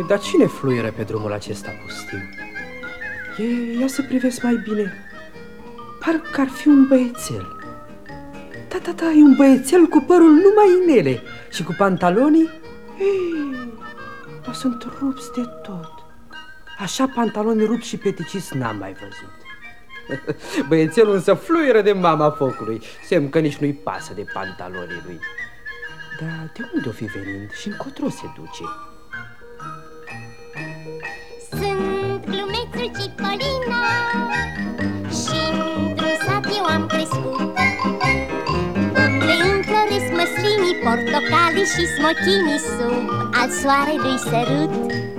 Dar cine fluieră pe drumul acesta pustiu? Ia să privesc mai bine. Parcă ar fi un băiețel. Da, e un băiețel cu părul numai inele și cu pantalonii. Dar sunt rupți de tot. Așa pantaloni rupți și peticiți n-am mai văzut. Băiețelul însă fluieră de mama focului, semn că nici nu-i pasă de pantalonii lui. Dar de unde o fi venind și încotro se duce? Sunt glumețul Cipolino și într-un sat eu am crescut, unde înfloresc măslinii, portocalii și smochinii sub al soarelui sărut.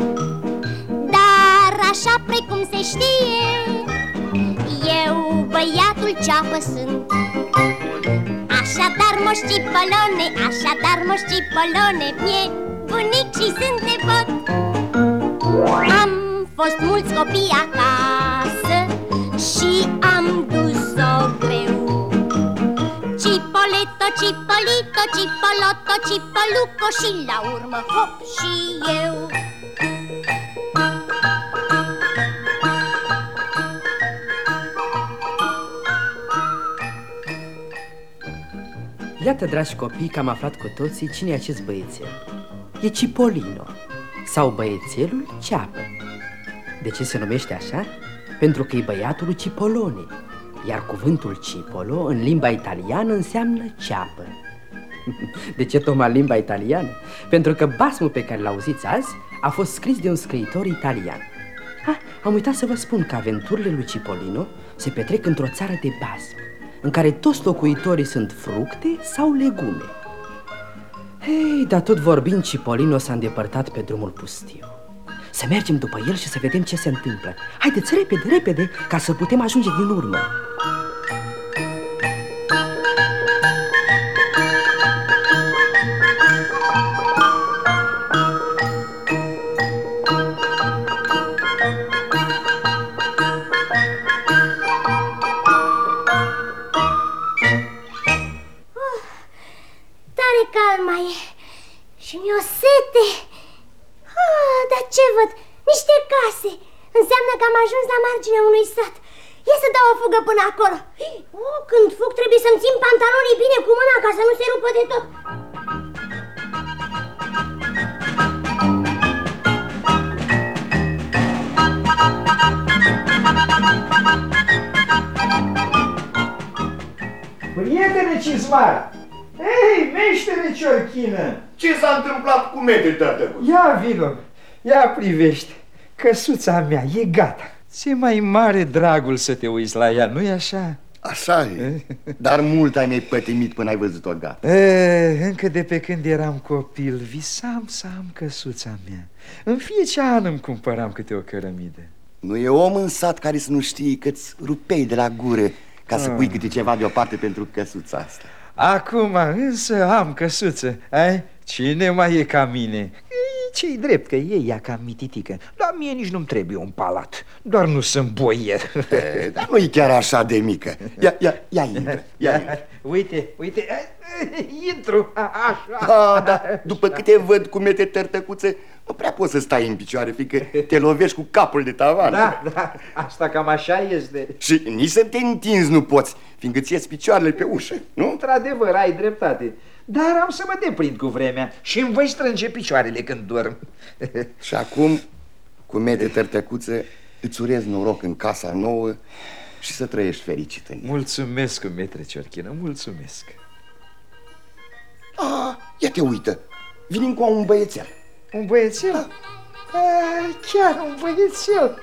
Dar așa precum se știe, eu băiatul ceapă sunt. Așadar, Moș Cipolone, așadar, Moș Cipolone, mie bunic și sunt devot. Am fost mulți copii acasă și am dus-o greu. Cipoleto, Cipolito, Cipoloto, Cipoluco și la urmă hop și eu. Iată, dragi copii, că am aflat cu toții cine e acest băiețel. E Cipolino, sau băiețelul Ceapă. De ce se numește așa? Pentru că e băiatul lui Cipolone, iar cuvântul Cipolo în limba italiană înseamnă ceapă. De ce tocmai limba italiană? Pentru că basmul pe care l-auziți azi a fost scris de un scriitor italian. Am uitat să vă spun că aventurile lui Cipolino se petrec într-o țară de basm, în care toți locuitorii sunt fructe sau legume. Dar tot vorbind, Cipolino s-a îndepărtat pe drumul pustiu. Să mergem după el și să vedem ce se întâmplă. Haideți, repede, repede, ca să putem ajunge din urmă. Și mi-o sete. Dar ce văd? Niște case. Înseamnă că am ajuns la marginea unui sat. Ia să dau o fugă până acolo. Când fug trebuie să-mi țin pantalonii bine cu mâna ca să nu se rupă de tot. Prietene Cizmar! Ei, meștere Ciorchină! Ce s-a întâmplat cu Mete, tătăcu? Ia vino, ia privește, căsuța mea e gata. Ți-e mai mare dragul să te uiți la ea, nu-i așa? Așa e, dar mult ai nepătimit până ai văzut-o gata. Încă de pe când eram copil visam să am căsuța mea. În fiecare an îmi cumpăram câte o cărămidă. Nu e om în sat care să nu știe că-ți rupei de la gură ca să pui câte ceva deoparte pentru căsuța asta. Acum însă am căsuță, ai? Cine mai e ca mine? Ce-i drept că e ea ca mititică. Dar mie nici nu-mi trebuie un palat. Doar nu sunt boier. Dar nu e chiar așa de mică. Ia intră. Uite, intru așa. Dar după câte văd cu Mete tărtăcuță, nu prea poți să stai în picioare, fiindcă te lovești cu capul de tavan. Da, asta cam așa este. Și nici să te întinzi nu poți, fiindcă ți ies picioarele pe ușă, nu? Într-adevăr, ai dreptate. Dar am să mă deprind cu vremea și îmi voi strânge picioarele când dorm. Și acum, cu Mete tărtăcuță, îți urez noroc în casa nouă și să trăiești fericit în ea. Mulțumesc, Metre Ciorchină, mulțumesc. Ia te uită, vine încă un băiețel. Un băiețel? Chiar un băiețel.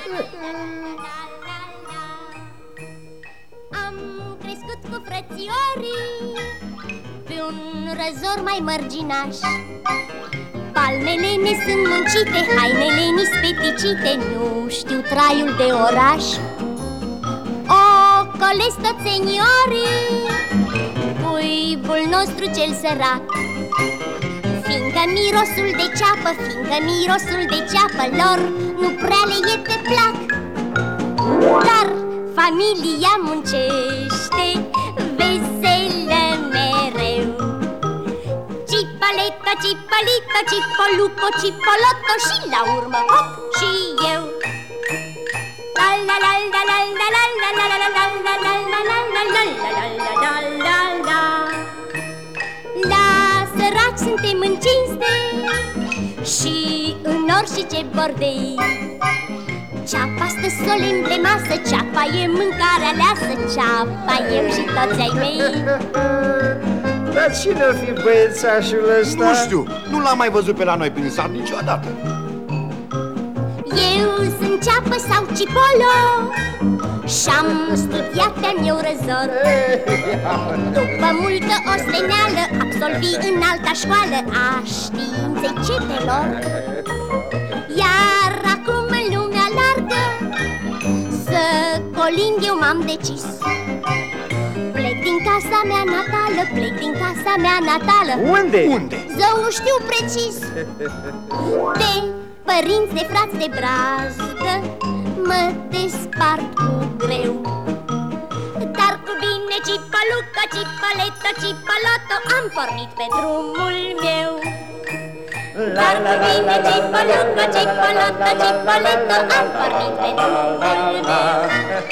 Am crescut cu frățiorii pe un răzor mai mărginaș. Palmele ne sunt muncite, hainele ni speticite, nu știu traiul de oraș. Ocolesc toți seniorii, buibul nostru cel sărac. Fiindcă mirosul de ceapă, fiindcă mirosul de ceapă lor nu prea le e pe plac. Dar familia muncește veselă mereu. Cipoleto, Cipălită, Cipăluco, Cipăloto și la urmă, hop, și eu. La la la la la la la la la la la la la la la la la la la. La săraci suntem în cinste și în orice bordei. Ceapa stă solemn pe masă, ceapa e mâncarea aleasă, ceapa eu și toți ai mei. Dar cine-o fi băiețașul ăsta? Nu știu, nu l-am mai văzut pe la noi prin sat niciodată. Eu sunt ceapă sau cipolo și-am studiat pe-a meu răzor. După multă osteneală absolvi în alta școală a științei cetelor. Iar acum în lumea largă să colind eu m-am decis. Plec din casa mea natală, plec din casa mea natală. Unde? Unde? Zău știu precis. De părinți, de frați, de brazdă mă despart cu greu. Dar cu bine, Cipălucă, Cipăletă, Cipăloto, am pornit pe drumul meu. Dar cu bine, Cipălucă, Cipăloto, Cipăletă, am pornit pe drumul meu.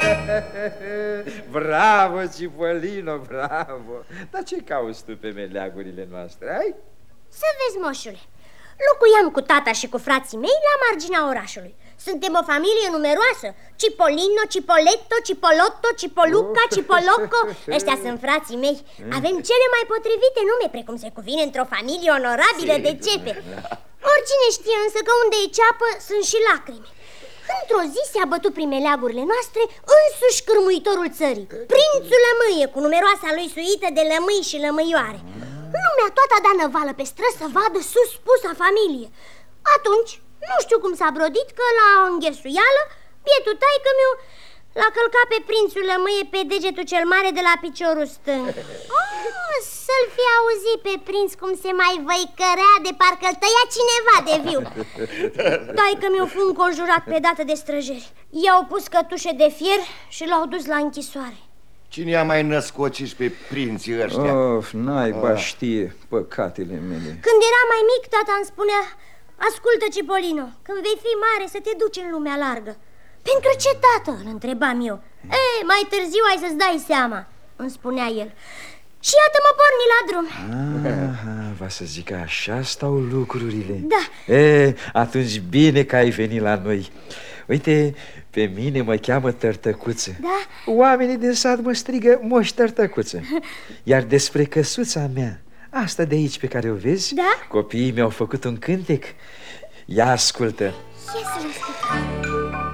Bravo, Cipolino, bravo! Dar ce cauți tu pe meleagurile noastre, ai? Să vezi, moșule, locuiam cu tata și cu frații mei la marginea orașului. Suntem o familie numeroasă: Cipolino, Cipoletto, Cipolotto, Cipoluca, Cipoloco. Ăștia sunt frații mei. Avem cele mai potrivite nume, precum se cuvine într-o familie onorabilă de cepe. Oricine știe însă că unde e ceapă sunt și lacrimi. Într-o zi se-a bătut prin meleagurile noastre însuși cârmuitorul țării, prințul Lămâie, cu numeroasa lui suită de lămâi și lămâioare. Lumea toată a dat năvală pe străzi să vadă suspusa familie. Atunci, nu știu cum s-a brodit că la o înghesuială, bietul taică-miu l-a călcat pe prințul Lămâie pe degetul cel mare de la piciorul stâng. Să-l fi auzit pe prinț cum se mai văicărea de parcă-l tăia cineva de viu. Taică-miu fu înconjurat pe dată de străjeri. I-au pus cătușe de fier și l-au dus la închisoare. Cine i-a mai născociși pe prinții ăștia? Of, naiba știe păcatele mele. Când era mai mic, tata îmi spunea: ascultă, Cipolino, când vei fi mare să te duci în lumea largă. Pentru ce, tată? Îl întrebam eu. Mai târziu ai să-ți dai seama, îmi spunea el. Și iată mă porni la drum. Va să zic că așa stau lucrurile. Da. Atunci bine că ai venit la noi. Uite, pe mine mă cheamă Tărtăcuță. Da? Oamenii din sat mă strigă Moș Tărtăcuță. Iar despre căsuța mea, asta de aici pe care o vezi, da? Copiii mi-au făcut un cântec. Ia ascultă. Ia să-l ascult.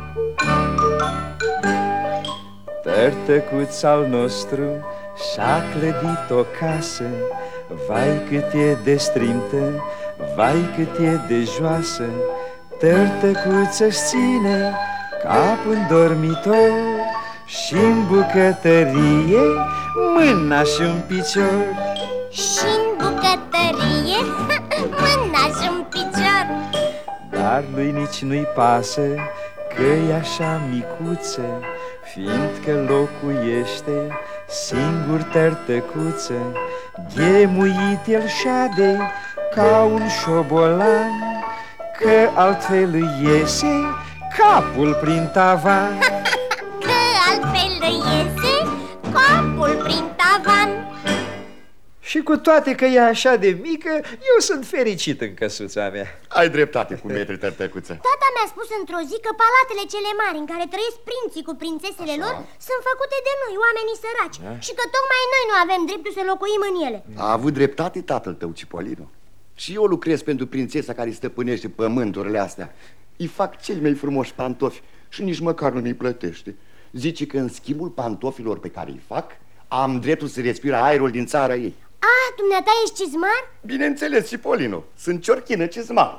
Tărtăcuț al nostru și-a clădit o casă, vai cât e de strimtă, vai cât e de joasă. Tărtăcuță-și ține capul în dormitor și-n bucătărie mâna și-n picior. Și-n bucătărie mâna și-n picior. Dar lui nici nu-i pasă că-i așa micuță, fiindcă locuiește singur Tărtăcuță. Ghemuit el șade ca un șobolan, că altfel îi iese capul prin tavan. Că altfel îi iese capul prin tavan. Și cu toate că e așa de mică, eu sunt fericit în căsuța mea. Ai dreptate cu metri, Tărtăcuță. Tata mi-a spus într-o zi că palatele cele mari în care trăiesc prinții cu prințesele lor sunt făcute de noi, oamenii săraci, și că tocmai noi nu avem dreptul să locuim în ele. A avut dreptate tatăl tău, Cipolino. Și eu lucrez pentru prințesa care stăpânește pământurile astea. Îi fac cei mai frumoși pantofi și nici măcar nu mi-i plătește. Zice că în schimbul pantofilor pe care îi fac, am dreptul să respir aerul din țara ei. Dumneata ești cizmar? Bineînțeles, Cipolino, sunt Ciorchină Cizmarul.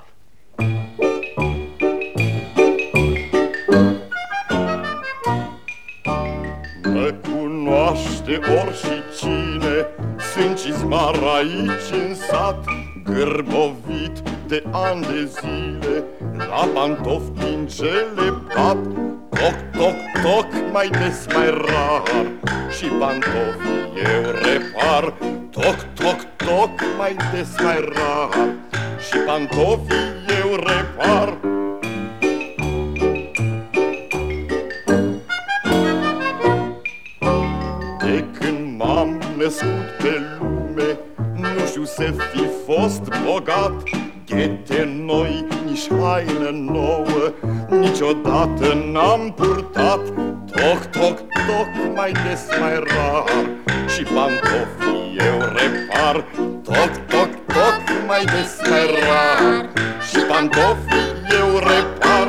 Mă cunoaște oricine, sunt cizmar aici în sat, gârbovit de ani de zile, la pantofi din geleptat. Toc, toc, toc, mai des, mai rar, și pantofii eu repar. Toc, toc, toc, mai des, mai rar, și pantofii eu repar. De când m-am născut pe lume, nu știu să fi fost bogat. Ghete noi, nici haină nouă, niciodată n-am purtat. Toc, toc, toc, mai des, mai rar, și pantofii eu repar. Toc, toc, toc, mai des, mai rar, și pantofii eu repar.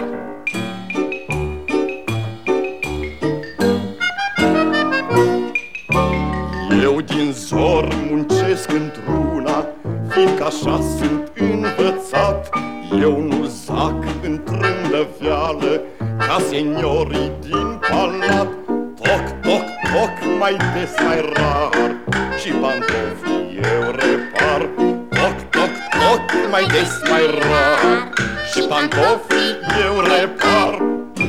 Eu din zor muncesc într-una, fiindcă așa sunt învățat. Eu nu zac în trândăveală ca seniorii din palat. Toc, toc, toc, mai des, mai rar, și pantofii eu repar. Toc, toc, toc, mai des, mai rar, și pantofii eu repar.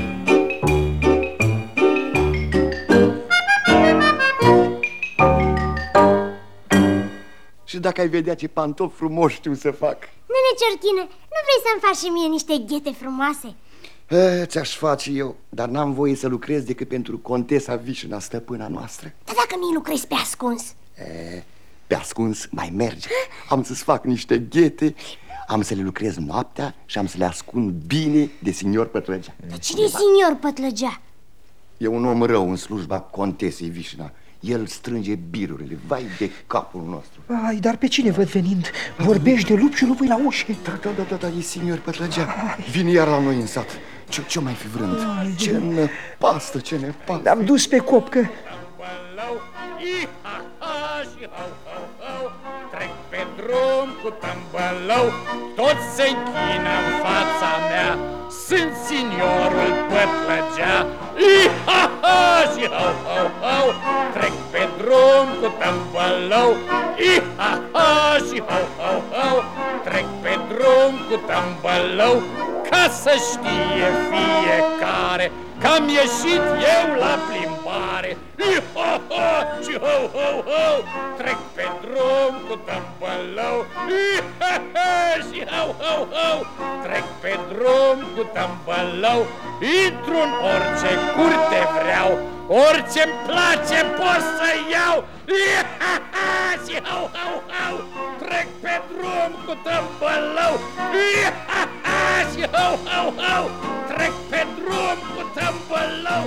Și dacă ai vedea ce pantofi frumoși știu să fac. Nene Ciorchine, nu vrei să-mi faci și mie niște ghete frumoase? Ți-aș face eu, dar n-am voie să lucrez decât pentru contesa Vișina, stăpâna noastră. Dar dacă mi-i lucrezi pe ascuns? Pe ascuns mai merge. Am să-ți fac niște ghete, am să le lucrez noaptea și am să le ascund bine de signor Pătlăgea. Dar cine e signor Pătlăgea? E un om rău în slujba contesei Vișina. El strânge birurile, vai de capul nostru. Ai, dar pe cine văd venind? Vorbești de lup și lupul la ușă. Da, e signor Pătlăgea. Vine iar la noi în sat. Ce mai fi vrând? Ce năpastă, ce năpastă. L-am dus pe copcă. Trec pe drum cu tâmbălău, toți se închină în fața mea. Sunt signorul Pătlăgea. I-ha-ha și hau-hau-hau. Trec pe drum cu tâmbălău, I-ha-ha și hau-hau-hau. Trec pe drum cu tâmbălău, ca să știe fiecare că am ieșit eu la plimbare. I-ha-ha și hau-hau-hau. Trec pe drum cu tâmbălău, I-ha-ha și hau-hau-hau. Trec pe drum cu tâmbălău, intru în orice curte vreau, orice-mi place pot să iau. I-ha-ha și hau-hau-hau. Trec pe drum cu tâmbălău, I-ha-ha și hau-hau-hau. Trec pe drum cu tâmbălău.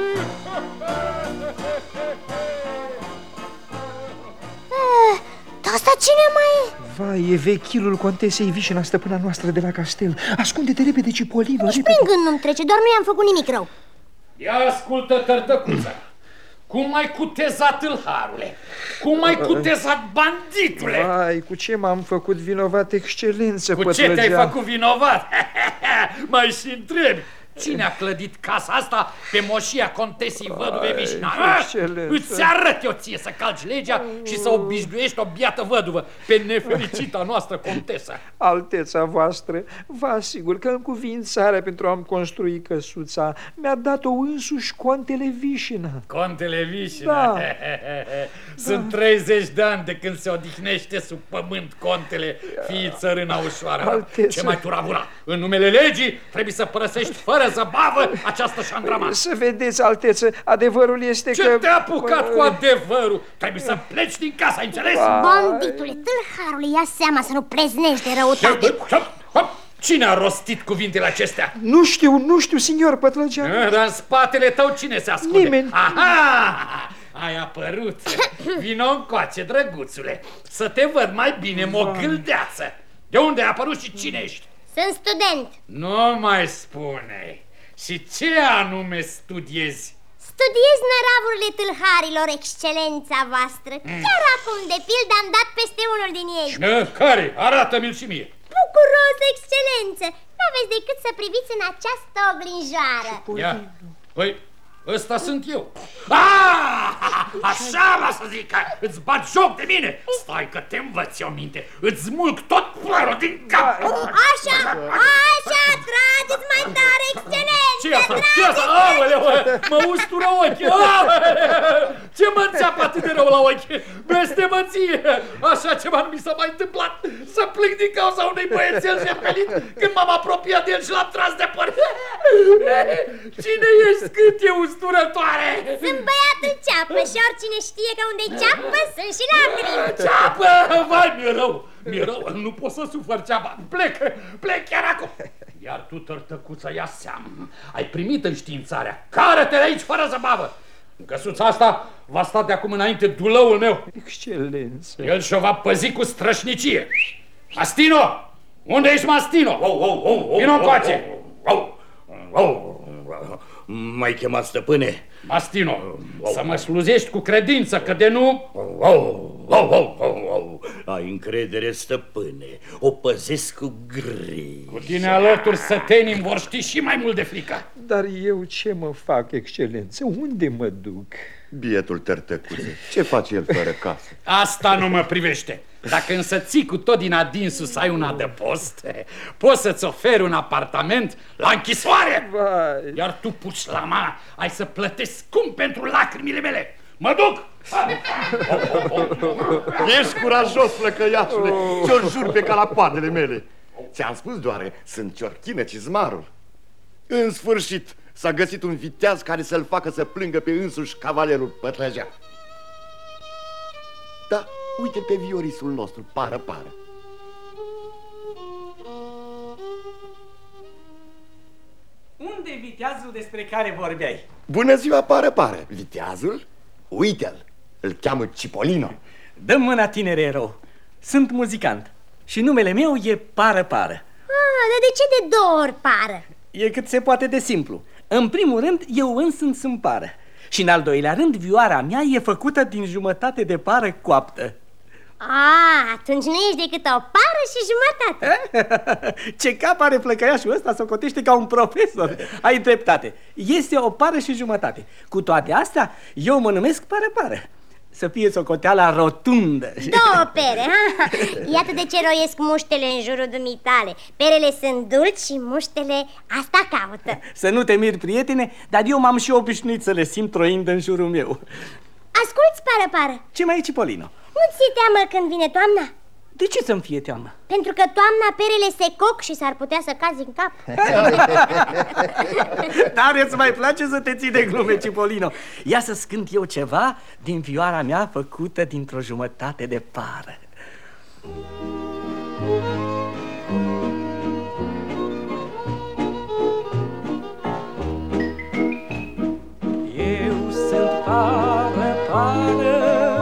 Dar asta cine mai e? Vai, e vechilul contesei Vișina, stăpâna noastră de la castel. Ascunde-te repede, Cipolino, Nici repede. prin gând nu-mi trece, doar nu i-am făcut nimic rău. Ia ascultă, tărdăcuța. Cum ai cutezat, tâlharule? Cum ai cutezat, banditule? Vai, cu ce m-am făcut vinovat, excelență, Cu Pătlăgea? ce te-ai făcut vinovat? Mai și întrebi. Cine a clădit casa asta pe moșia contesii văduve Vișina? Îți arăt eu ție să calci legea și să obișnuiești o biată văduvă pe nefericita noastră contesă. Alteța voastră, vă asigur că încuvințarea pentru a-mi construi căsuța mi-a dat-o însuși contele Vișina. Contele Vișina? Da. Sunt 30 de ani de când se odihnește sub pământ contele, fii țărâna ușoară. Alteță. Ce mai turavura? În numele legii trebuie să părăsești fără zăbavă această șandrama. Să vedeți, Alteță, adevărul este Ce că... te-a apucat cu adevărul? Trebuie să pleci din casa, ai înțeles? Banditule, tâlharule, ia seama să nu preznești de răutate. Cine a rostit cuvintele acestea? Nu știu, signor Pătlăgea. Dar în spatele tău cine se ascunde? Nimeni. Aha! Ai apărut. Vino încoace, drăguțule, să te văd mai bine, mogâldeață. De unde ai apărut și cine ești? Sunt student. Nu mai spune. Și ce anume studiezi? Studiez năravurile tâlharilor, excelența voastră. Chiar acum, de pildă, am dat peste unul din ei. Care? Arată-mi-l și mie. Bucuros, excelență. N-aveți decât să priviți în această oglinjoară. Ia. Păi, ăsta sunt eu. Așa va să zic, îți bat joc de mine. Stai că te învăț eu minte. Îți smulg tot părul din cap. Așa, trageți mai tare, excelență. Ce asta? Ce asta? Aoleu, mă ustură ochii. Ce mă înțeapă atât de rău la ochi? Blestemăție! Așa ceva nu mi s-a mai întâmplat. Să plâng din cauza unui băiețel jepelit când m-am apropiat de el și l-am tras de păr. Cine ești? Cât e usturătoare? Sunt băiatul Ceapă și oricine știe că unde ceapă sunt și lacrimi. Ceapă! Vai, mi-e rău, nu pot să sufăr, Ceapă. Plec chiar acum. Iar tu, tărtăcuță, ia seamă. Ai primit înștiințarea. Cară-te de aici fără zăbavă. În căsuța asta va sta de acum înainte dulăul meu. Excelență. El și-o va păzi cu strășnicie. Mastino! Unde ești, Mastino? Vino încoace! M-ai chemat, stăpâne? Mastino, să mă slujești cu credință, că de nu... Ai încredere, stăpâne, o păzesc cu griji. Cu tine alături sătenii vor ști și mai mult de frică. Dar eu ce mă fac, excelență? Unde mă duc? Bietul tărtăcuțe, ce face el fără casă? Asta nu mă privește. Dacă însă ții cu tot din adinsul să ai un adăpost, poți să-ți oferi un apartament la închisoare. Vai. Iar tu, pușlama, ai să plătești scump pentru lacrimile mele. Mă duc! Ești curajos, flăcăiașule, ți-o jur pe calapoadele mele. Ți-am spus doar, sunt Ciorchină Cizmarul. În sfârșit s-a găsit un viteaz care să-l facă să plângă pe însuși cavalerul Pătrăjea. Da, uite-l pe viorisul nostru, pară. Unde-i viteazul despre care vorbeai? Bună ziua, pară. Viteazul? Uite-l, îl cheamă Cipolino. Dă-mi mâna, tinere erou. Sunt muzicant și numele meu e Pară. Dar de ce de 2 ori pară? E cât se poate de simplu. În primul rând, eu însumi sunt pară. Și în al doilea rând, vioara mea e făcută din jumătate de pară coaptă. Atunci nu ești decât o pară și jumătate. Ce cap are flăcăiașul ăsta, socotește ca un profesor. Ai dreptate, este o pară și jumătate. Cu toate astea, eu mă numesc Pară. Să fie socoteala rotundă. 2 pere, ha? Iată de ce roiesc muștele în jurul dumitale. Perele sunt dulci și muștele asta caută. Să nu te miri, prietene, dar eu m-am și obișnuit să le simt roind în jurul meu. Asculți, Pară. Ce mai e, Cipolino? Nu ți-e teamă când vine toamna? De ce să-mi fie teamă? Pentru că toamna perele se coc și s-ar putea să cazi în cap. Dar îți mai place să te ții de glume, Cipolino. Ia să scânt eu ceva din vioara mea făcută dintr-o jumătate de pară. Eu sunt pară,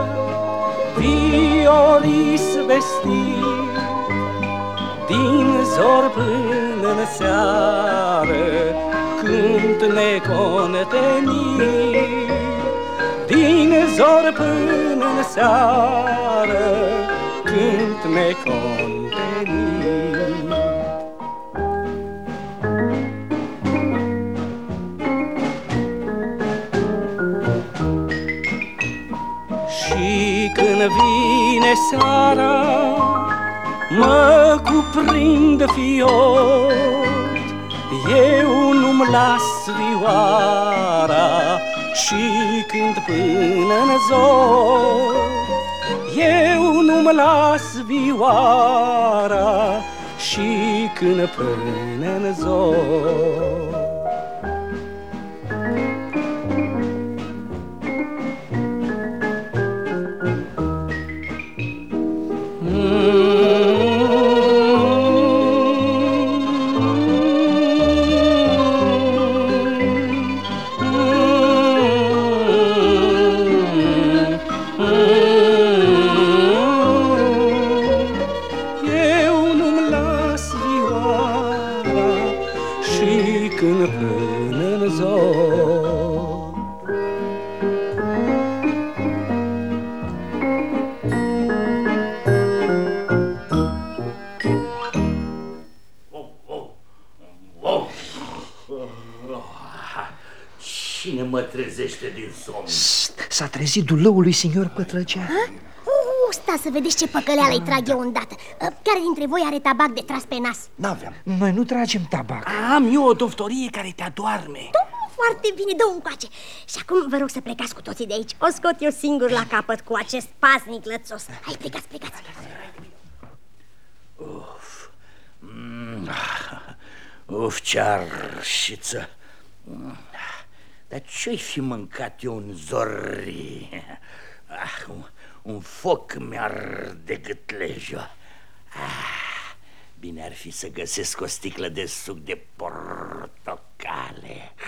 vioris vestit, din zor până în seară cânt necontenit. Din zor până în seară cânt necontenit. Și când vine seara, mă cuprind fior, eu nu-mi las vioara și cânt până în zor. Eu nu-mi las vioara și cânt până în zor. Cine mă trezește din somn? S-a trezit dulăul lui signor Pătrăcea. Sta să vedeți ce păcăleală îi trag eu îndată. Care dintre voi are tabac de tras pe nas? N-aveam. Noi nu tragem tabac. Am eu o doftorie care te adoarme. foarte bine, dă-o încoace. Și acum vă rog să plecați cu toții de aici. O scot eu singur la capăt cu acest pasnic lățos. Hai, plecați. Uf, ce arșiță. Dar ce-i fi mâncat eu în zori? Un foc mi-arde gâtlejul. Bine ar fi să găsesc o sticlă de suc de portocale.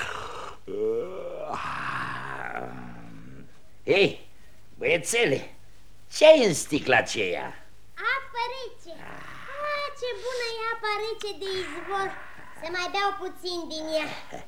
Ei, băiețele, ce ai în sticla aceea? Apă rece. Ce bună e apa rece de izvor. Să mai beau puțin din ea.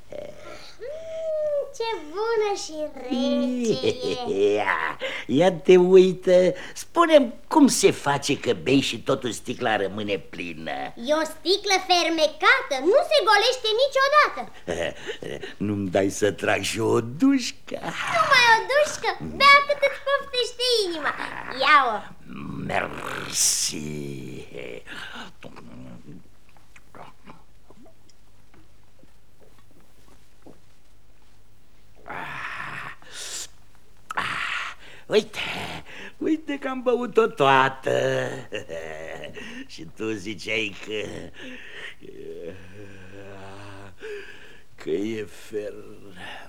Ce bună și rece e. Ia te uită. Spune-mi cum se face că bei și totul sticla rămâne plină. E o sticlă fermecată, nu se golește niciodată. Nu-mi dai să trag și o dușcă? Numai o dușcă? Bea cât îți poftește inima. Ia-o. Mersi. Uite că am băut-o toată. Și tu ziceai că e ferme.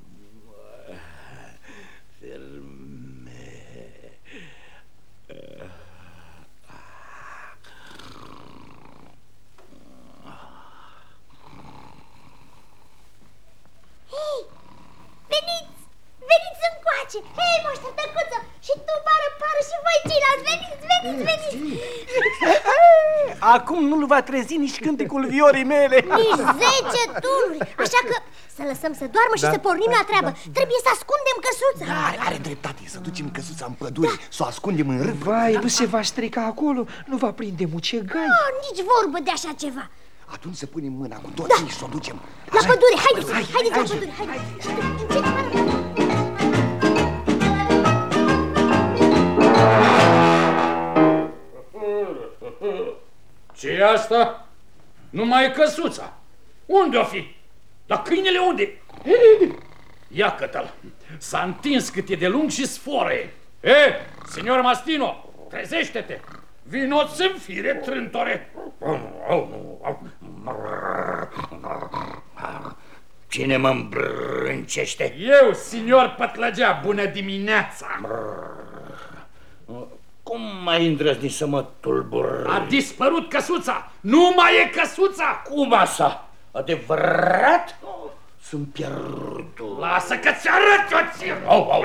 Hei, veniți încoace. Hei, moștă tăcuță, și tu, pară, și voi ceilalți, veniți. Acum nu-l va trezi nici cântecul viorii mele. Nici 10 tururi, așa că să lăsăm să doarmă și să pornim la treabă. Trebuie să ascundem căsuța. Are dreptate, să ducem căsuța în pădure, să o ascundem în râv. Vai, nu se va strica acolo, nu va prinde mucegai. Nici vorbă de așa ceva. Atunci să punem mâna cu toții și să o ducem. La pădure, haideți la pădure, haideți. Ce-i asta? Numai căsuța. Unde o fi? Dar câinele unde? Ia-că-l. S-a întins cât e de lung și sfore. Signor Mastino, trezește-te. Vino-ți în fire, trântore. Cine mă îmbrâncește? Eu, signor Pătlăgea, bună dimineața. Cum mai îndrăzni să mă tulbur? A dispărut căsuța! Nu mai e căsuța! Cum așa? Adevărat? Sunt pierdut. Lasă că ți arăt eu ție!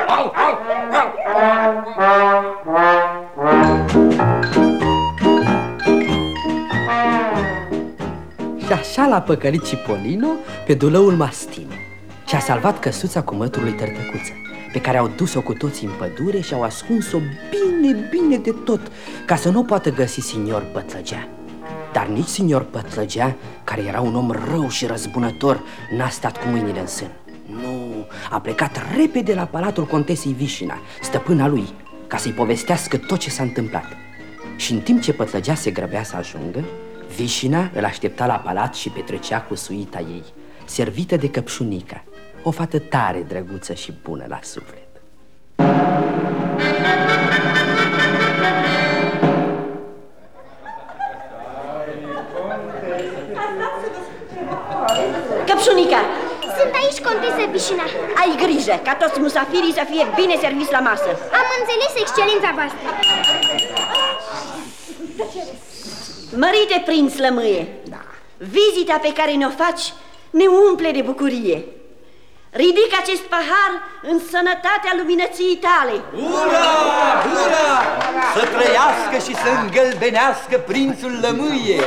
Și așa l-a păcălit Cipolino pe dulăul Mastino și a salvat căsuța cu mătrul lui Tărtăcuță, pe care au dus-o cu toții în pădure și au ascuns-o bine de tot, ca să nu poată găsi signor Pătlăgea. Dar nici signor Pătlăgea, care era un om rău și răzbunător, n-a stat cu mâinile în sân. Nu, a plecat repede la palatul contesei Vișina, stăpâna lui, ca să-i povestească tot ce s-a întâmplat. Și în timp ce Pătlăgea se grăbea să ajungă, Vișina îl aștepta la palat și petrecea cu suita ei, servită de Căpșunica, o fată tare drăguță și bună la suflet. Căpșunica! Sunt aici, contesă Vișina. Ai grijă ca toți musafirii să fie bine serviți la masă. Am înțeles, excelența voastră. Mărite prinț Lămâie, vizita pe care ne-o faci ne umple de bucurie. Ridic acest pahar în sănătatea luminăției tale. Ura! Ura! Să trăiască și să îngălbenească prințul Lămâie!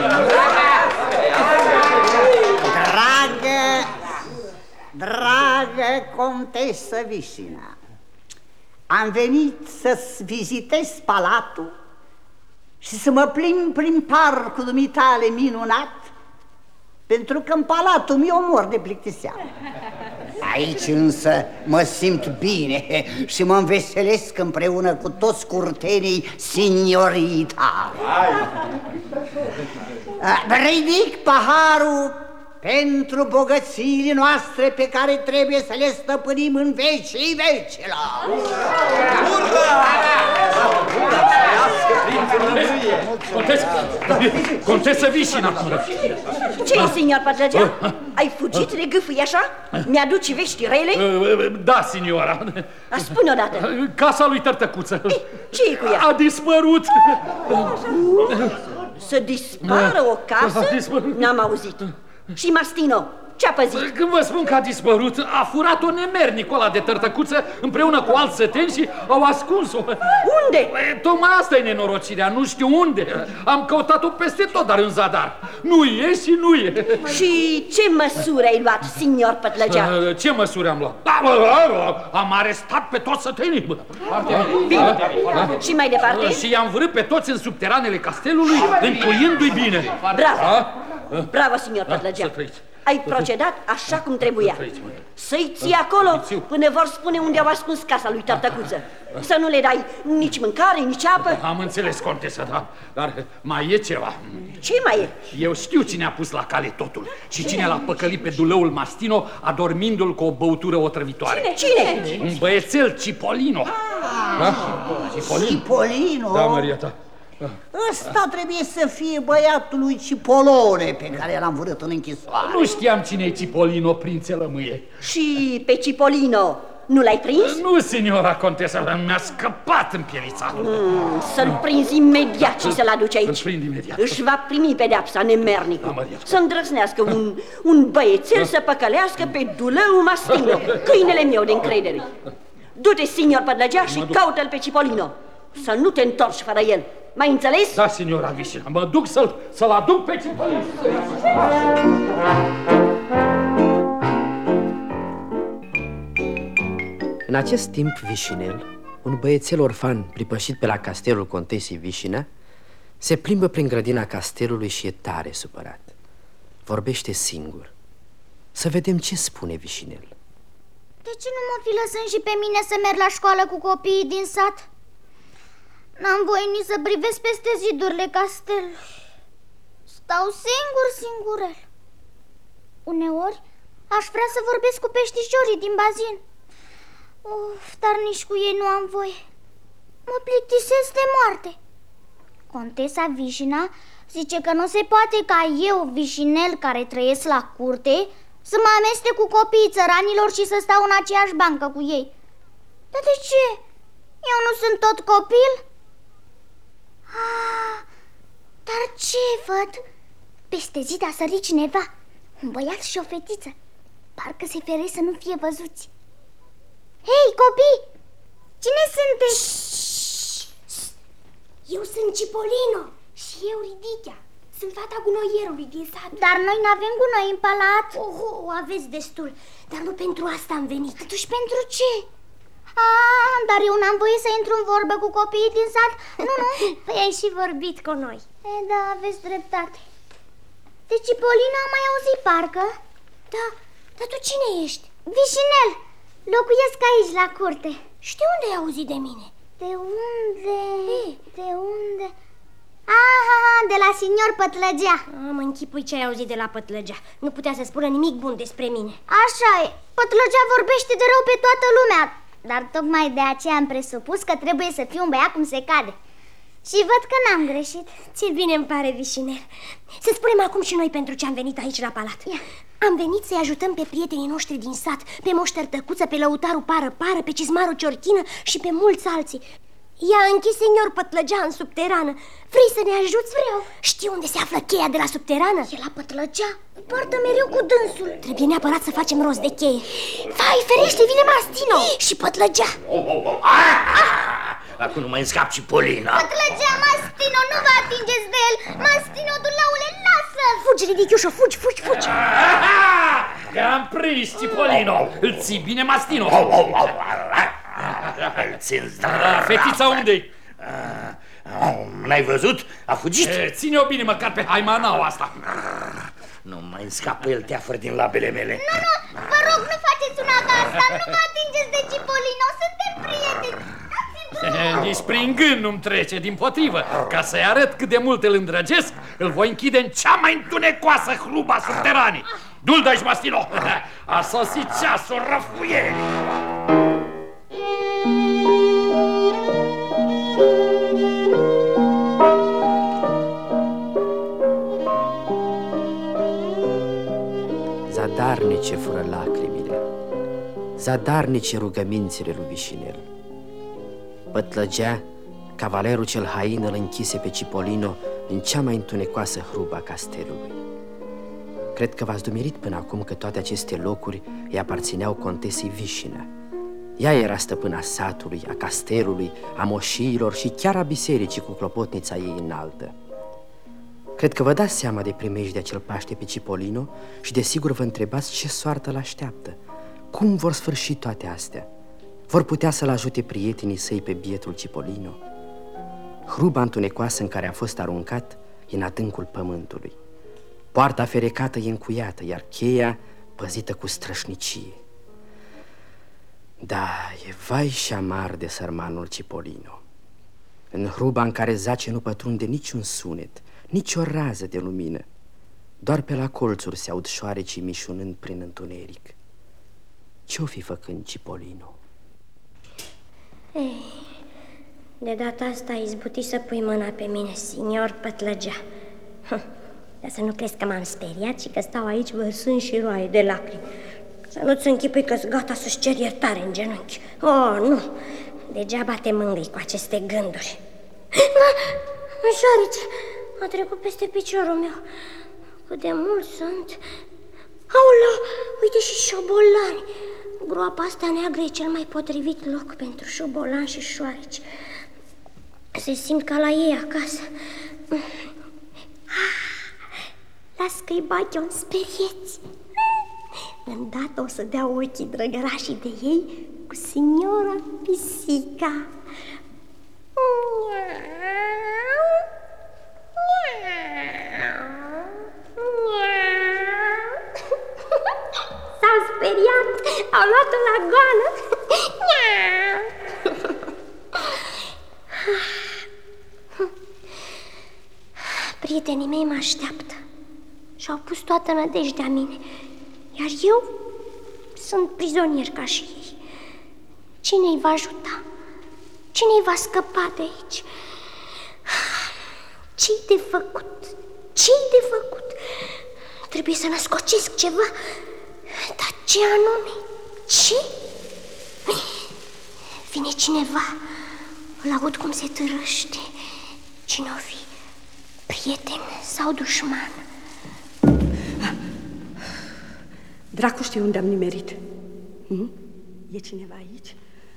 Dragă contesă Vișina, am venit să-ți vizitez palatul și să mă plimb prin parcul dumitale minunat, pentru că în palatul meu mor de plictiseală. Aici însă mă simt bine și mă înveselesc împreună cu toți curtenii signorii tale. Ridic paharul pentru bogățiile noastre pe care trebuie să le stăpânim în vecii vecilor. Contesă Vișina! Ce-i, signor Pătlăgea? Ai fugit de gâfâi așa? Mi-aduci vești rele? Da, signora. Spune odată. Casa lui Tărtăcuță. Ce-i cu ea? A dispărut. Să dispară o casă? N-am auzit. Și Mastino, ce-a păzit? Când vă spun că a dispărut, a furat-o nemernicul ăla de Tărtăcuță împreună cu alți săteni și au ascuns-o. Unde? Tocmai asta e nenorocirea, nu știu unde. Am căutat-o peste tot, dar în zadar. Nu e și nu e. Și ce măsuri ai luat, signor Pătlăgea? Ce măsuri am luat? Am arestat pe toți sătenii. Bine. Și mai departe? Și i-am vărât pe toți în subteranele castelului, încuiindu-i bine. Bravo! Bravo, signor Pătlăgea. Ai procedat așa cum trebuia. Să-i ții acolo până vor spune unde au ascuns casa lui Tărtăcuță. Să nu le dai nici mâncare, nici apă. Am înțeles, contesă, da, dar mai e ceva. Ce mai e? Eu știu cine a pus la cale totul și cine l-a păcălit pe dulăul Mastino adormindu-l cu o băutură otrăvitoare. Cine? Un băiețel, Cipolino. Da? Cipolino? Da, Maria ta. Ăsta trebuie să fie băiatul lui Cipolone pe care l-am vărât în închisoare. Nu știam cine e Cipolino, prințe lămâie. Și pe Cipolino nu l-ai prins? Nu, signora contesă, mi-a scăpat împielițatul. Să-l prinzi imediat și să-l aduci aici. Îl prind imediat. Își va primi pedeapsa nemernicul. Să îndrăznească un băiețel să păcălească pe dulăul Mastino, câinele meu de încredere. Du-te, signor Pătlăgea, și caută-l pe Cipolino. Să nu te întorci fără el. M-ai înțeles? Da, signora Vișina, mă duc să-l aduc pe Cipolino. În acest timp, Vișinel, un băiețel orfan pripășit pe la castelul contesei Vișina, se plimbă prin grădina castelului și e tare supărat. Vorbește singur. Să vedem ce spune Vișinel. De ce nu mă fi lăsând și pe mine să merg la școală cu copiii din sat? N-am voie nici să privesc peste zidurile castelului. Stau singurel. Uneori aș vrea să vorbesc cu peștișorii din bazin. Dar nici cu ei nu am voie. Mă plictisesc de moarte. Contesa Vișina zice că nu se poate ca eu, Vișinel, care trăiesc la curte, să mă amestec cu copiii țăranilor și să stau în aceeași bancă cu ei. Dar de ce? Eu nu sunt tot copil? Dar ce văd? Peste zid a sărit cineva, un băiat și o fetiță. Parcă se ferește să nu fie văzuți. Hei, copii! Cine sunteți? Eu sunt Cipolino. Și eu Ridichea. Sunt fata gunoierului din sat. Dar noi n-avem gunoi în palat. O aveți destul. Dar nu pentru asta am venit. Atunci pentru ce? Dar eu n-am voie să intru în vorbă cu copiii din sat. Nu. Păi ai și vorbit cu noi. Da, aveți dreptate. De Cipolino am mai auzit parcă. Da, dar tu cine ești? Vișinel. Locuiesc aici, la curte. Și de unde ai auzit de mine? De unde? De unde? De la signor Pătlăgea. Mă închipui ce ai auzit de la Pătlăgea. Nu putea să spună nimic bun despre mine. Așa e, Pătlăgea vorbește de rău pe toată lumea. Dar tocmai de aceea am presupus că trebuie să fiu un băiat cum se cade. Și văd că n-am greșit. Ce bine îmi pare, Vișiner. Să spunem acum și noi pentru ce am venit aici la palat. Am venit să-i ajutăm pe prietenii noștri din sat, pe Moș Tărtăcuță, pe Lăutarul Pară, pe Cizmarul Ciorchină și pe mulți alții. I-a închis senior Pătlăgea în subterană. Vrei să ne ajuți? Vreau. Știi unde se află cheia de la subterană? E la Pătlăgea. Poartă mereu cu dânsul. Trebuie neapărat să facem rost de cheie. Vai, ferește, vine Mastino și Pătlăgea. Acum nu mai scap Cipolino. Pătlăgea, Mastino, nu vă atingeți de el. Mastino, dulaule, lasă-l. Fugi, Ridichiușo, fugi. Te-am prins, Cipolino. Îl ții bine, Mastino. Îl țin zdravă. Fetița unde-i? N-ai văzut? A fugit. Ține-o bine măcar pe haimanaua asta. Nu mai scapă el teafăr din labele mele. Nu, vă rog, nu faceți una ca asta. Nu vă atingeți de Cipolino, suntem prieteni. Nici prin gând nu-mi trece, dimpotrivă. Ca să-i arăt cât de mult îl îndrăgesc, îl voi închide în cea mai întunecoasă hruba subteranii. Du-l de aici, Mastino! A sosit ceasul răfuierii! Zadarnice fură lacrimile, zadarnice rugămințile lui Vișinel. Pătlăgea, cavalerul cel hain îl închise pe Cipolino în cea mai întunecoasă hruba castelului. Cred că v-ați dumirit până acum că toate aceste locuri îi aparțineau contesei Vișina. Ea era stăpâna satului, a castelului, a moșiilor și chiar a bisericii cu clopotnița ei înaltă. Cred că vă dați seama de primejdea ce-l paște pe Cipolino și desigur vă întrebați ce soartă l-așteaptă. Cum vor sfârși toate astea? Vor putea să-l ajute prietenii săi pe bietul Cipolino? Hruba întunecoasă în care a fost aruncat e în adâncul pământului. Poarta ferecată e încuiată, iar cheia păzită cu strășnicie. Da, e vai și amar de sărmanul Cipolino. În hruba în care zace nu pătrunde niciun sunet, nici o rază de lumină. Doar pe la colțuri se aud șoarecii mișunând prin întuneric. Ce-o fi făcând Cipolino? De data asta ai izbutit să pui mâna pe mine, signor Pătlăgea. Dar să nu crezi că m-am speriat și că stau aici vărsând și roaie de lacrimi. Să nu-ți închipui că-s gata să-ți cer iertare în genunchi. Oh, nu! Degeaba te mângâi cu aceste gânduri. Șoarece! A trecut peste piciorul meu. Cât de mult sunt. Aoleu, uite și șobolani. Groapa asta neagră e cel mai potrivit loc pentru șobolani și șoareci. Se simt ca la ei acasă. Las că-i bagi un sperieți. Îndată o să dea ochii drăgărașii de ei cu signora Pisica. S-au speriat, au luat-o la goană. Prietenii mei mă așteaptă și-au pus toată nădejdea mine, iar eu sunt prizonier ca și ei. Cine-i va ajuta? Cine-i va scăpa de aici? Ce-i de făcut? Ce-i de făcut? Trebuie să născocesc ceva. Dar ce anume? Ce? Vine cineva. Îl aud cum se târăște. Cine-o fi? Prieten sau dușman? Dracu știe unde am nimerit. E cineva aici?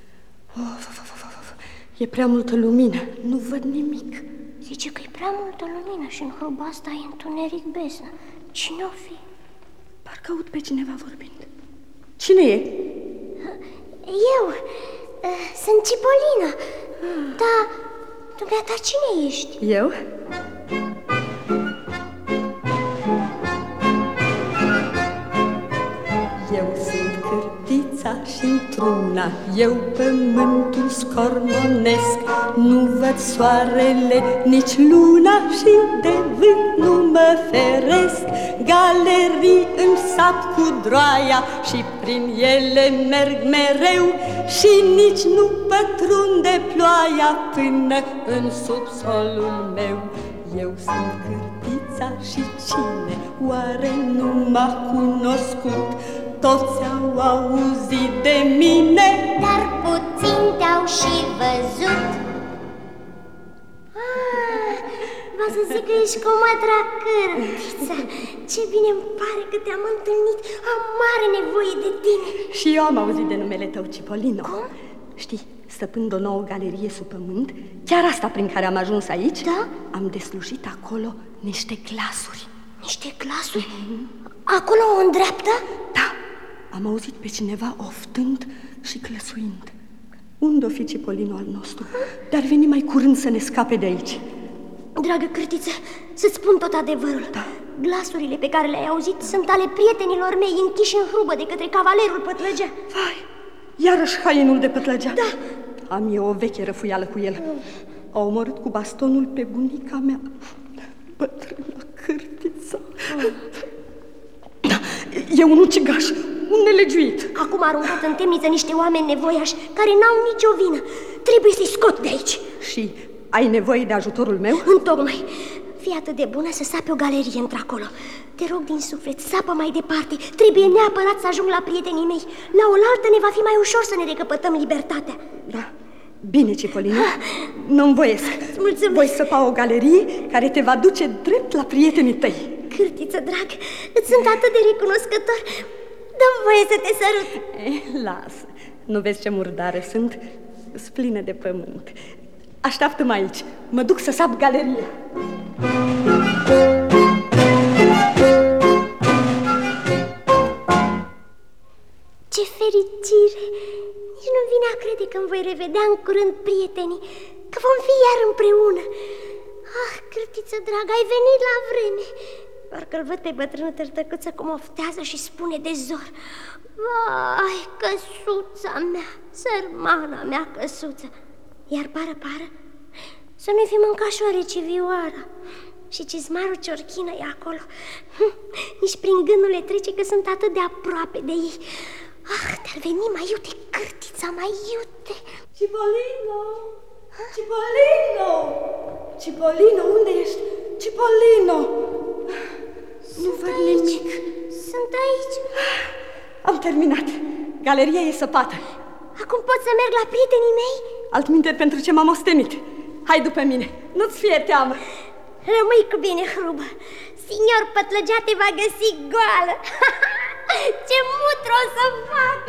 E prea multă lumină. Nu văd nimic. Zice că e prea multă lumină și în hruba asta e întuneric beznă. Cine-o fi? Parcă aud pe cineva vorbind. Cine e? Eu. Sunt Cipolino. Dar dumneata cine ești? Eu? Eu sunt cârtița și într-una, eu pământul scormonesc. Nu văd soarele, nici luna și de vânt nu mă feresc. Galerii îmi sap cu droaia și prin ele merg mereu și nici nu pătrunde ploaia până în subsolul meu. Eu sunt cârtița și cine oare nu m-a cunoscut? Toți au auzit de mine, dar puțin te-au și văzut. Va să zic că ești comadra Cârtița. Ce bine îmi pare că te-am întâlnit. Am mare nevoie de tine. Și eu am auzit de numele tău, Cipolino. Cum? Știi, stăpând o nouă galerie sub pământ, chiar asta prin care am ajuns aici, da? Am deslujit acolo niște glasuri. Niște glasuri? Acolo în dreapta? Da, am auzit pe cineva oftând și clăsuind. Unde-o fi Cipolino al nostru? Dar veni mai curând să ne scape de aici. Dragă Cârtiță, să-ți spun tot adevărul. Da. Glasurile pe care le-ai auzit sunt ale prietenilor mei închiși în hrubă de către cavalerul Pătlăgea. Vai, iarăși hainul de Pătlăgea. Da, am eu o veche răfuială cu el. A omorât cu bastonul pe bunica mea, bătrâna Cârtița. E un ucigaș, un nelegiuit. Acum a aruncat în temniță niște oameni nevoiași care n-au nicio vină. Trebuie să-i scot de aici. Și ai nevoie de ajutorul meu? Întocmai. Fii atât de bună să sapi o galerie într-acolo. Te rog din suflet, sapă mai departe. Trebuie neapărat să ajung la prietenii mei. La oaltă ne va fi mai ușor să ne recăpătăm libertatea. Da. Bine, Cipollino, nu-mi voiesc. Mulțumesc. Voi săpa o galerie care te va duce drept la prietenii tăi. Cârtiță, drag, îți sunt atât de recunoscător. Dă-mi voie să te sărut. Lasă, nu vezi ce murdare sunt? Sunt plină de pământ. Așteaptă-mă aici, mă duc să sap galerie. Ce fericire! Nici nu vine a crede că îmi voi revedea în curând prietenii, că vom fi iar împreună. Ah, Cârtiță dragă, ai venit la vreme. Parcă-l văd pe bătrânul tărtăcuță cum oftează și spune de zor. Vai, căsuța mea, sărmana mea căsuță. Iar pară, să nu-i fi mâncașoare, ci vioara. Și cizmarul ciorchină e acolo. Nici prin gând nu le trece că sunt atât de aproape de ei. Ah, dar veni mai iute, Cârtița, mai iute. Cipollino! Cipollino! Cipollino, unde ești? Cipollino! Nu văd nimic. Sunt aici. Am terminat. Galeria e săpată. Acum pot să merg la prietenii mei? Altminteri, pentru ce m-am ostenit. Hai după mine, nu-ți fie teamă. Rămâi cu bine, hrubă. Signor Pătlăgea te va găsi goală. Ce mutru o să facă!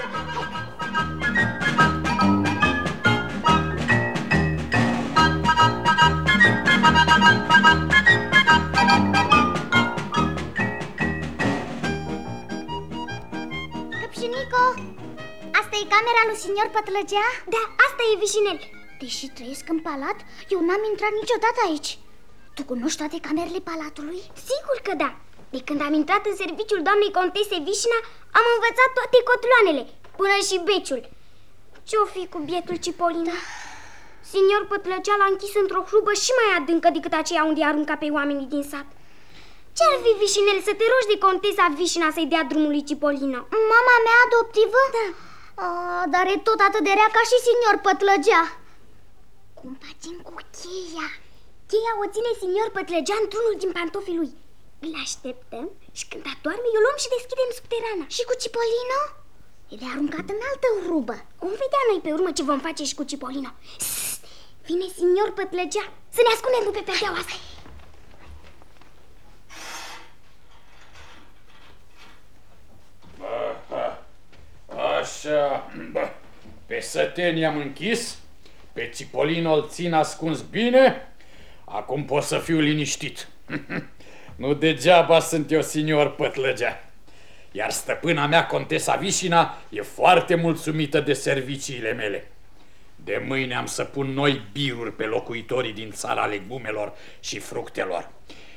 Căpșunico, asta e camera lui signor Pătlăgea? Da, asta e Vișinel. Deși trăiesc în palat, eu n-am intrat niciodată aici. Tu cunoști toate camerele palatului? Sigur că da. De când am intrat în serviciul doamnei contese Vișina, am învățat toate cotloanele, până și beciul. Ce-o fi cu bietul Cipollino? Da. Signor Pătlăgea l-a închis într-o hrubă și mai adâncă decât aceea unde i-a aruncat pe oamenii din sat. Ce-ar fi, Vișinel, să te rogi de contesa Vișina să-i dea drumul lui Cipollino? Mama mea adoptivă? Da. Dar e tot atât de rea ca și signor Pătlăgea. Cum facem cu cheia? Cheia o ține signor Pătlăgea într-unul din pantofii lui. Îl așteptăm și când adorme, îl luăm și deschidem subterana. Și cu Cipollino? El e aruncat în altă rubă. Vom vedea noi pe urmă ce vom face și cu Cipollino. Sst, vine signor Pătlăgea. Să ne ascundem pe perdeaua asta. Așa, pe Săteni am închis, pe Cipollino îl țin ascuns bine, acum pot să fiu liniștit. Nu degeaba sunt eu signor Pătlăgea. Iar stăpâna mea, contesa Vișina, e foarte mulțumită de serviciile mele. De mâine am să pun noi biruri pe locuitorii din țara legumelor și fructelor.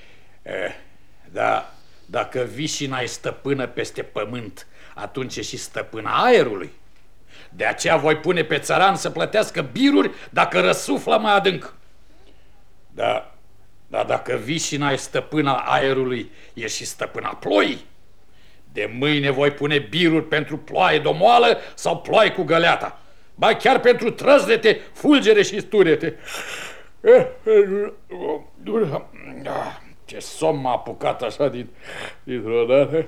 Dar dacă Vișina e stăpână peste pământ, atunci e și stăpâna aerului. De aceea voi pune pe țăran să plătească biruri dacă răsuflă mai adânc. Dar dacă Vișina e stăpâna aerului, e și stăpâna ploii. De mâine voi pune biruri pentru ploaie domoală sau ploaie cu găleata. Ba chiar pentru trăznete, fulgere și sturete. Ce somn m-a apucat așa dintr-o dată.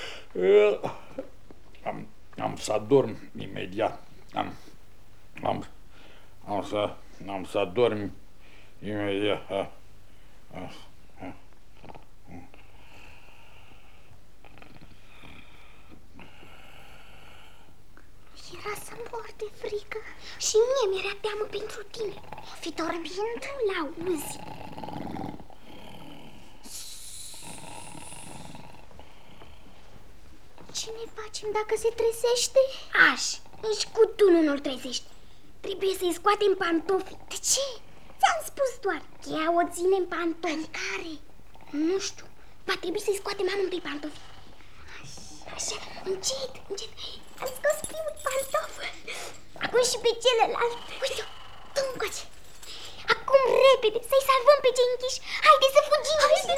Am să adorm imediat. Am să adorm imediat. Era să mor de frică. Și mie mi-era teamă pentru tine. O fi dormind? Nu-l auzi. Ce ne facem dacă se trezește? Aș, nici cu tunul nu-l trezești. Trebuie să-i scoatem pantofii. De ce? Ți-am spus doar. Cheia o ține în pantofi. În care? Nu știu. Va trebui să-i scoatem amândoi pantofii. Așa. Așa, încet, încet. Am scos primul pantof. Acum și pe celălalt. Uite-o, dă-mi încoace. Acum repede, să-i salvăm pe cei închiși. Haide să fugim. Haide.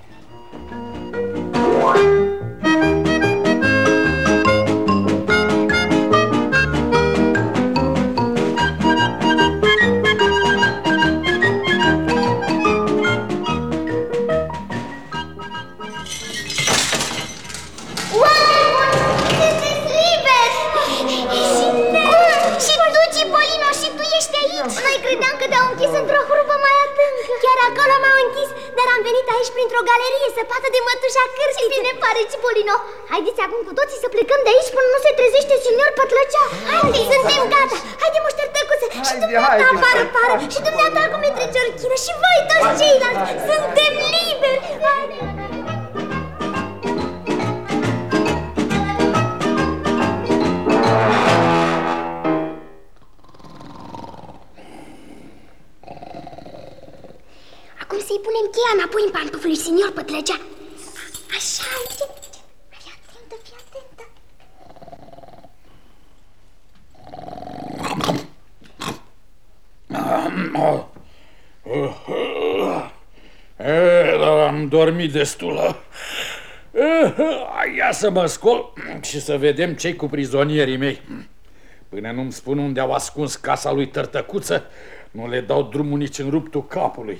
Noi credeam că te-au închis într-o hrupă mai adâncă. Chiar acolo m-au închis, dar am venit aici printr-o galerie săpată de mătușa cârstiță. Ce bine pare, Cipolino! Haideți acum cu toții să plecăm de aici până nu se trezește signor Pătlăcea. Haide, suntem gata! Haide, moștertăcuță! Și dumneata, pară! Și dumneata cu metre Ciorchină! Și voi toți ceilalți! Suntem liberi! Haide! Acum să-i punem cheia înapoi în pantoful lui signor Pătlăgea. Așa, încet, încet. Fii atentă, fii atentă. Am dormit destul. Ia să mă scol și să vedem ce-i cu prizonierii mei. Până nu-mi spun unde au ascuns casa lui Tărtăcuță, nu le dau drumul nici în ruptul capului.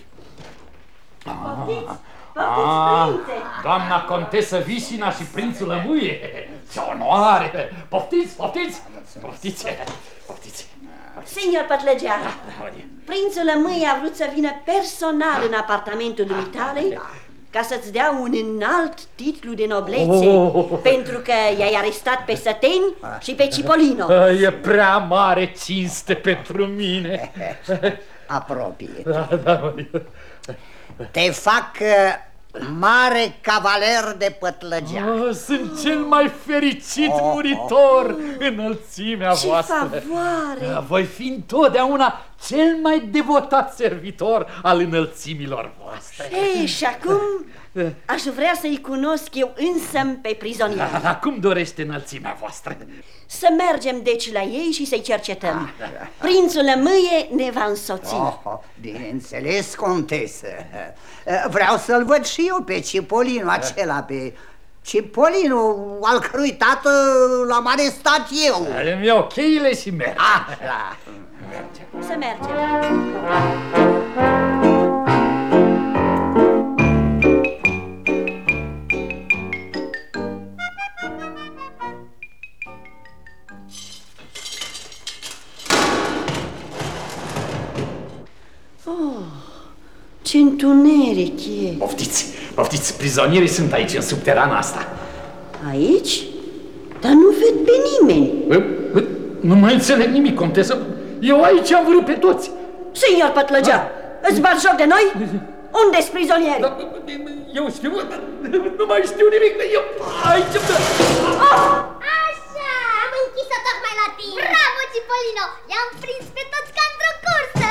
Doamna contesă Visina și prințul Lămâie, ce onoare! Poftiți, poftiți! Poftiți, poftiți! Signor Pătlăgea, prințul Lămâie a vrut să vină personal în apartamentul dumitale ca să-ți dea un înalt titlu de noblețe, pentru că i-ai arestat pe Săteni și pe Cipolino. E prea mare cinste pentru mine. Apropie-te. Te fac mare cavaler de Pătlăgea. Sunt cel mai fericit muritor, înălțimea voastră. Ce favoare! Voi fi întotdeauna cel mai devotat servitor al înălțimilor voastre. Ei, și acum aș vrea să-i cunosc eu însă pe prizonieri. Cum dorește înălțimea voastră? Să mergem deci la ei și să-i cercetăm. Prințul Lămâie ne va însoți. Bineînțeles, contesă. Vreau să-l văd și eu pe Cipolino acela, pe Cipolino, al cărui tată l-am arestat eu. Îmi iau cheile și merg. Să mergem. Ce întuneric e! Poftiți, poftiți, prizonierii sunt aici, în subterana asta. Aici? Dar nu ved pe nimeni. Nu mai înțeleg nimic, contesă. Eu aici am vrut pe toți. Signor Pătlăgea, îți bagi joc de noi? Unde-s prizonieri? Eu știu, nu mai știu nimic. Eu aici... Așa, am închis-o tocmai la timp. Bravo, Cipolino! I-am prins pe toți ca într-o cursă.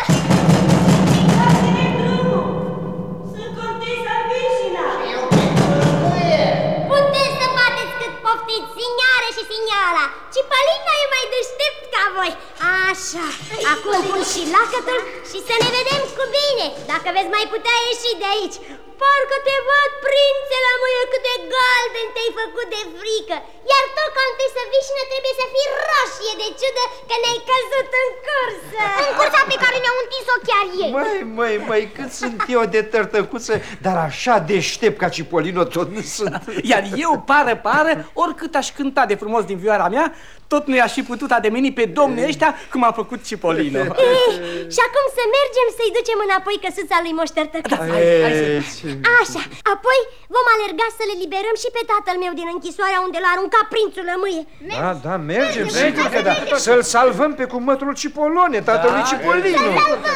Puteți să bateți cât poftiți, signoare și signoara. Cipolino e mai deștept ca voi. Așa, acum pun și lacătul și să ne vedem cu bine, dacă veți mai putea ieși de aici. Parcă te văd, prințe Lămâie, cât de galben te-ai făcut de frică. Iar tu, contesă Vișină, trebuie să fii roșie de ciudă că ne-ai căzut în cursă. În cursa pe care ne-au întins-o chiar ei. Măi, cât sunt eu de tărtăcuță, dar așa deștept ca Cipolino tot nu sunt. Iar eu, pară, oricât aș cânta de frumos din vioara mea, tot nu i-aș fi putut ademeni pe domnii ăștia cum a făcut Cipolino. Și acum să mergem să-i ducem înapoi căsuța lui Moș Tărtăcuță. Așa, apoi vom alerga să le liberăm și pe tatăl meu din închisoarea unde l-a aruncat prințul Lămâie. Da, mergem, sigur că da. Să-l salvăm pe cumătul Cipolone, tatălui Cipolino.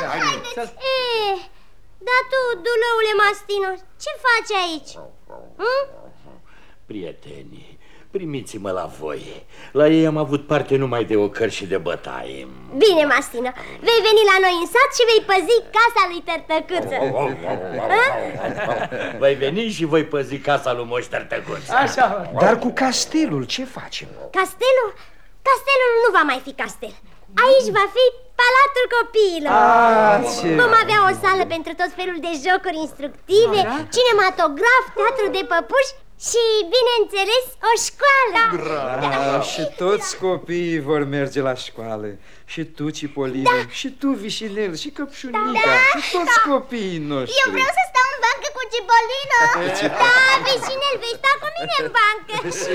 Dar tu, dulăule Mastino, ce faci aici? Prietenii, Primiți-mă la voi. La ei am avut parte numai de ocări și de bătaie. Bine, Mastino, vei veni la noi în sat și vei păzi casa lui Tărtăcuță. Voi veni și voi păzi casa lui Moș Tărtăcuță. Așa. Dar cu castelul ce facem? Castelul? Castelul nu va mai fi castel. Aici va fi Palatul Copiilor. Vom avea o sală pentru tot felul de jocuri instructive, cinematograf, teatru de păpuși și, bineînțeles, o școală. Și toți copiii vor merge la școală. Și tu, Cipolino, și tu, Vișinel, și Căpșunica, și toți copiii noștri. Eu vreau să stau în bancă cu Cipolino. Da, Vișinel, vei sta cu mine în bancă.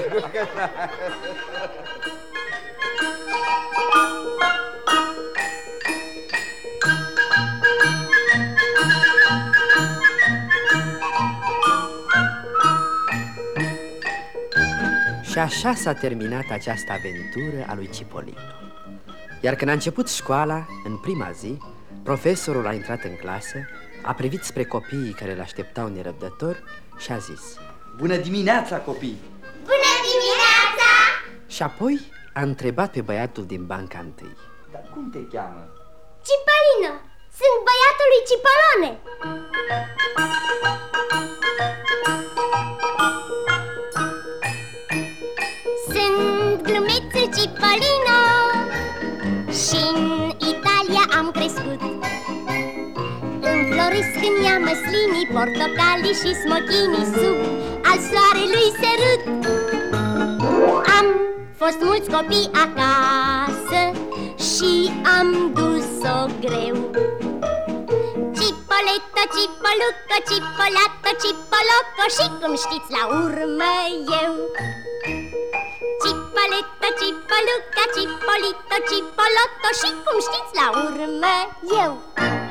Și așa s-a terminat această aventură a lui Cipolino. Iar când a început școala, în prima zi, profesorul a intrat în clasă, a privit spre copiii care îl așteptau nerăbdători și a zis: Bună dimineața, copii! Bună dimineața! Și apoi a întrebat pe băiatul din banca întâi: Dar cum te cheamă? Cipolino, sunt băiatul lui Cipolone. Sunt glumețul Cipolino și-n Italia am crescut. Înfloresc în ea măslinii, portocalii și smochinii sub al soarelui sărut. Am fost mulți copii acasă și am dus-o greu. Cipoletto, Cipoluco, Cipolato, Cipoloco și, cum știți, la urmă eu. Cipoletto, Cipoluca, Cipolito, Cipolotto și, cum știți, la urmă eu.